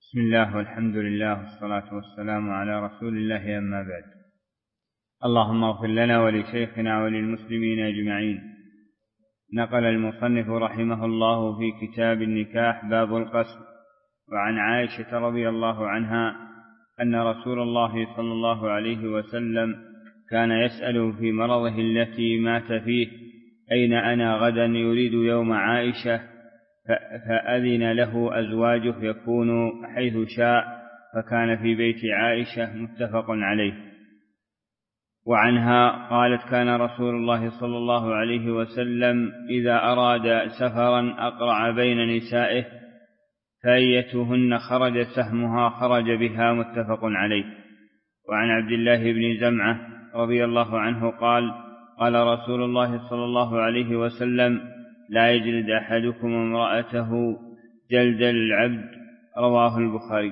بسم الله والحمد لله والصلاة والسلام على رسول الله، أما بعد. اللهم اغفر لنا ولشيخنا وللمسلمين أجمعين. نقل المصنف رحمه الله في كتاب النكاح باب القسم، وعن عائشة رضي الله عنها أن رسول الله صلى الله عليه وسلم كان يسأل في مرضه التي مات فيه: أين أنا غدا؟ يريد يوم عائشة، فأذن له أزواجه يكون حيث شاء، فكان في بيت عائشة، متفق عليه. وعنها قالت: كان رسول الله صلى الله عليه وسلم إذا أراد سفرا أقرع بين نسائه، فأيتهن خرج سهمها خرج بها، متفق عليه. وعن عبد الله بن زمعة رضي الله عنه قال: قال رسول الله صلى الله عليه وسلم: لا يجلد أحدكم امرأته جلد العبد، رواه البخاري.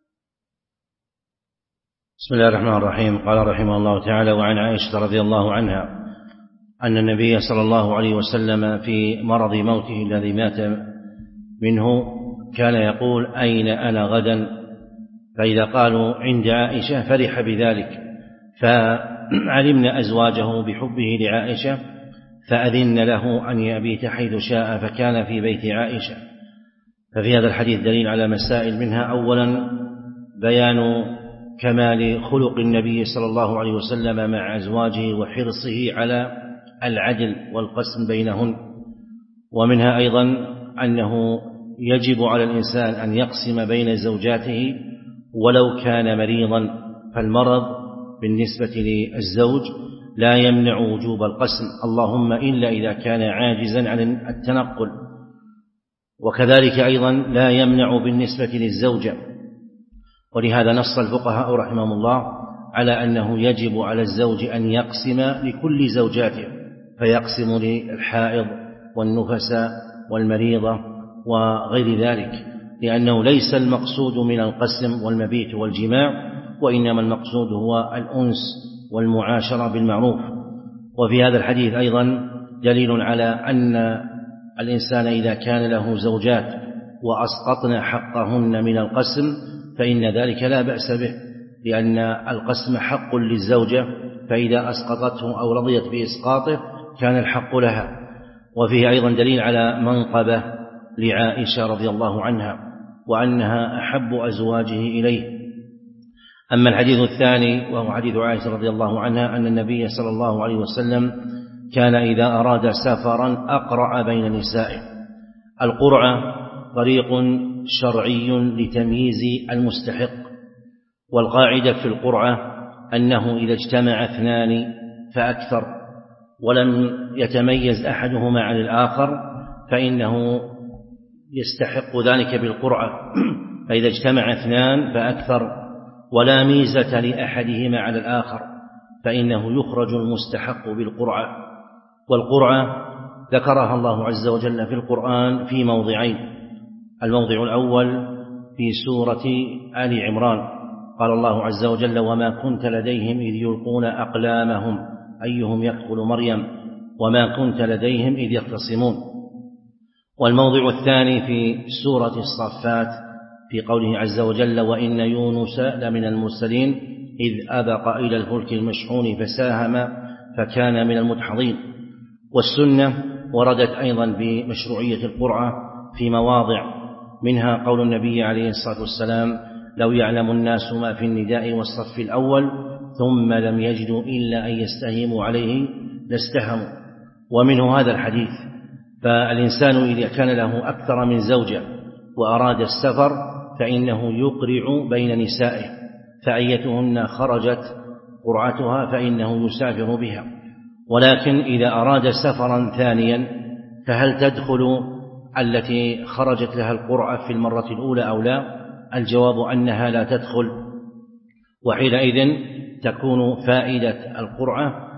بسم الله الرحمن الرحيم. قال رحمه الله تعالى: وعن عائشة رضي الله عنها أن النبي صلى الله عليه وسلم في مرض موته الذي مات منه كان يقول: أين أنا غدا؟ فإذا قالوا عند عائشة فرح بذلك، فعلمنا أزواجه بحبه لعائشة فأذن له أن يبيت حيث شاء، فكان في بيت عائشة. ففي هذا الحديث دليل على مسائل، منها أولا بيان كمال خلق النبي صلى الله عليه وسلم مع أزواجه وحرصه على العدل والقسم بينهن، ومنها أيضا أنه يجب على الإنسان أن يقسم بين زوجاته ولو كان مريضا، فالمرض بالنسبة للزوج لا يمنع وجوب القسم، اللهم إلا إذا كان عاجزا عن التنقل. وكذلك أيضا لا يمنع بالنسبة للزوجة، ولهذا نص الفقهاء رحمهم الله على أنه يجب على الزوج أن يقسم لكل زوجاته، فيقسم للحائض والنفساء والمريضة وغير ذلك، لأنه ليس المقصود من القسم والمبيت والجماع، وإنما المقصود هو الأنس والمعاشرة بالمعروف. وفي هذا الحديث أيضا دليل على أن الإنسان إذا كان له زوجات وأسقطن حقهن من القسم فإن ذلك لا بأس به، لأن القسم حق للزوجة، فإذا أسقطته أو رضيت بإسقاطه كان الحق لها. وفيه أيضا دليل على منقبة لعائشة رضي الله عنها، وأنها أحب أزواجه إليه. أما الحديث الثاني وهو حديث عائشة رضي الله عنها أن النبي صلى الله عليه وسلم كان إذا أراد سفرا أقرع بين نسائه. القرعة طريق شرعي لتمييز المستحق، والقاعدة في القرعة أنه إذا اجتمع اثنان فأكثر ولم يتميز أحدهما عن الآخر فإنه يستحق ذلك بالقرعة، فإذا اجتمع اثنان فأكثر ولا ميزة لأحدهما على الآخر فإنه يخرج المستحق بالقرعة. والقرعة ذكرها الله عز وجل في القرآن في موضعين: الموضع الأول في سورة آل عمران، قال الله عز وجل: وما كنت لديهم إذ يلقون أقلامهم أيهم يكفل مريم وما كنت لديهم إذ يختصمون. والموضع الثاني في سورة الصافات في قوله عز وجل: وإن يونس لمن المرسلين إذ أبق إلى الفلك المشحون فساهم فكان من المدحضين. والسنة وردت أيضا بمشروعية القرعة في مواضع، منها قول النبي عليه الصلاة والسلام: لو يعلم الناس ما في النداء والصف الأول ثم لم يجدوا إلا أن يستهموا عليه لاستهموا. ومنه هذا الحديث. فالإنسان إذا كان له أكثر من زوجة وأراد السفر فإنه يقرع بين نسائه، فأيتهن خرجت قرعتها فإنه يسافر بها. ولكن إذا أراد سفرا ثانيا فهل تدخل التي خرجت لها القرعة في المرة الأولى أو لا؟ الجواب أنها لا تدخل، وحينئذ تكون فائدة القرعة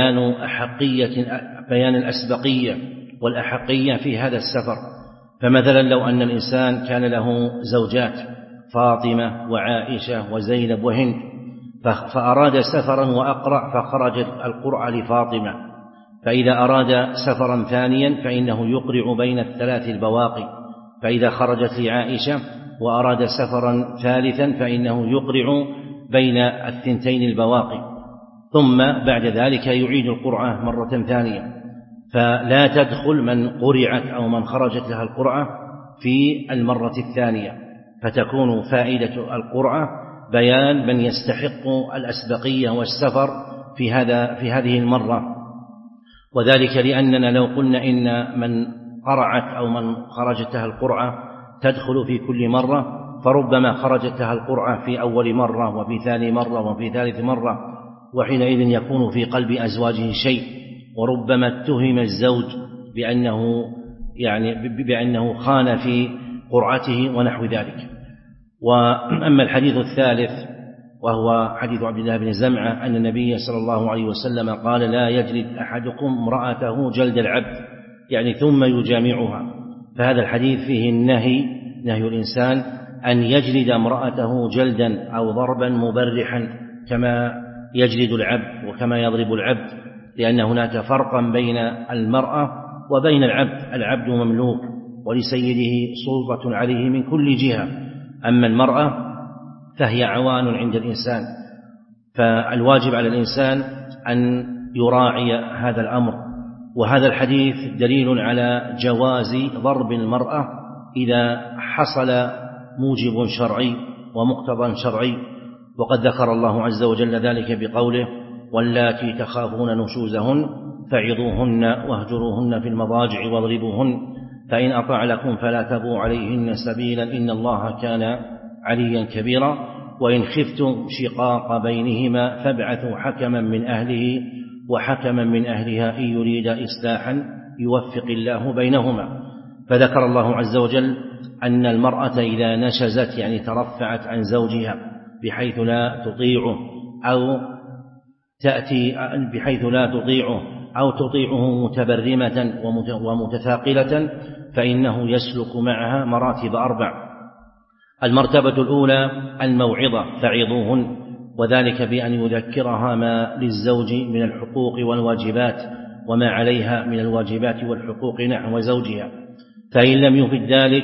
بيان الأسبقية والأحقية في هذا السفر. فمثلا لو أن الإنسان كان له زوجات فاطمة وعائشة وزينب وهند، فأراد سفرا وأقرع فخرجت القرعة لفاطمة، فإذا أراد سفرا ثانيا فإنه يقرع بين الثلاث البواقي، فإذا خرجت لعائشة وأراد سفرا ثالثا فإنه يقرع بين الثنتين البواقي، ثم بعد ذلك يعيد القرعة مرة ثانية. فلا تدخل من قرعت أو من خرجت لها القرعة في المرة الثانية، فتكون فائدة القرعة بيان من يستحق الأسبقية والسفر في هذه المرة. وذلك لأننا لو قلنا إن من قرعت أو من خرجت لها القرعة تدخل في كل مرة، فربما خرجت لها القرعة في أول مرة وفي ثاني مرة وفي ثالث مرة، وحينئذ يكون في قلب أزواجه شيء، وربما اتهم الزوج بأنه خان في قرعته ونحو ذلك. وأما الحديث الثالث وهو حديث عبد الله بن زمعة أن النبي صلى الله عليه وسلم قال: لا يجلد أحدكم امرأته جلد العبد، ثم يجامعها. فهذا الحديث فيه نهي الإنسان أن يجلد امرأته جلدا أو ضربا مبرحا كما يجلد العبد وكما يضرب العبد، لأن هناك فرقا بين المرأة وبين العبد. العبد مملوك ولسيده سلطة عليه من كل جهة، أما المرأة فهي عوان عند الإنسان. فالواجب على الإنسان أن يراعي هذا الأمر. وهذا الحديث دليل على جواز ضرب المرأة إذا حصل موجب شرعي ومقتضى شرعي، وقد ذكر الله عز وجل ذلك بقوله: واللاتي تخافون نشوزهن فعظوهن واهجروهن في المضاجع واضربوهن فإن أطعنكم فلا تبغوا عليهن سبيلا إن الله كان عليا كبيرا وإن خفتم شقاق بينهما فابعثوا حكما من أهله وحكما من أهلها إن يريد إصلاحا يوفق الله بينهما. فذكر الله عز وجل أن المرأة إذا نشزت ترفعت عن زوجها بحيث لا تطيعه أو تطيعه متبرمة ومتثاقلة، فإنه يسلك معها مراتب 4. المرتبة الأولى الموعظة فعظوهن، وذلك بأن يذكرها ما للزوج من الحقوق والواجبات وما عليها من الواجبات والحقوق نحو زوجها، فإن لم يفد ذلك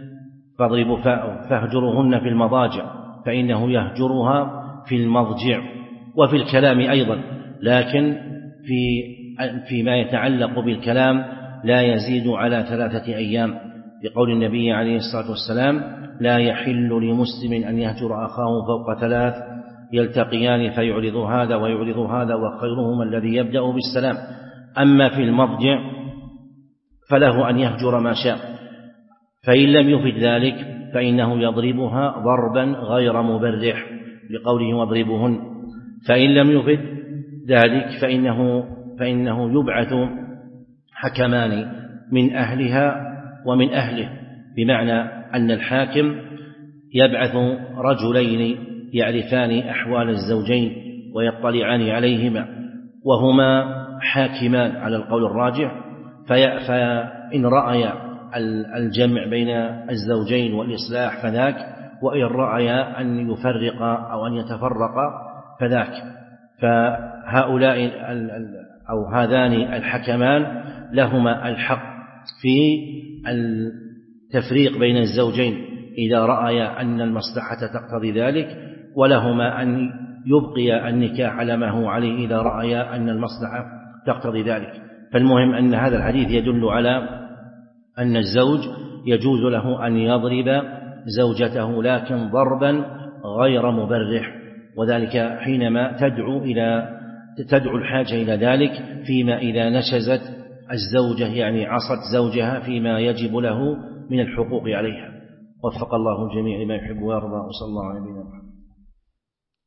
فاهجروهن في المضاجع، فإنه يهجرها في المضجع وفي الكلام أيضا، لكن فيما يتعلق بالكلام لا يزيد على 3 أيام، بقول النبي عليه الصلاة والسلام: لا يحل لمسلم أن يهجر أخاه فوق 3 يلتقيان فيعرض هذا ويعرض هذا وخيرهما الذي يبدأ بالسلام. أما في المضجع فله أن يهجر ما شاء، فإن لم يفد ذلك فإنه يضربها ضربا غير مبرح لقوله واضربوهن. فإن لم يفد ذلك فإنه يبعث حكمان من أهلها ومن أهله، بمعنى أن الحاكم يبعث رجلين يعرفان أحوال الزوجين ويطلعان عليهما وهما حاكمان على القول الراجح، فإن رأي الجمع بين الزوجين والإصلاح فذاك، وإن رأي أن يفرق أو أن يتفرق فذاك. فهؤلاء أو هذان الحكمان لهما الحق في التفريق بين الزوجين إذا رأي أن المصلحة تقتضي ذلك، ولهما أن يبقي النكاح على ما هو عليه إذا رأي أن المصلحة تقتضي ذلك. فالمهم أن هذا الحديث يدل على أن الزوج يجوز له أن يضرب زوجته، لكن ضربا غير مبرح، وذلك حينما تدعو الحاجة إلى ذلك، فيما إذا نشزت الزوجة عصت زوجها فيما يجب له من الحقوق عليها. وفق الله الجميع لما يحب ويرضى، وصلى الله على نبينا محمد.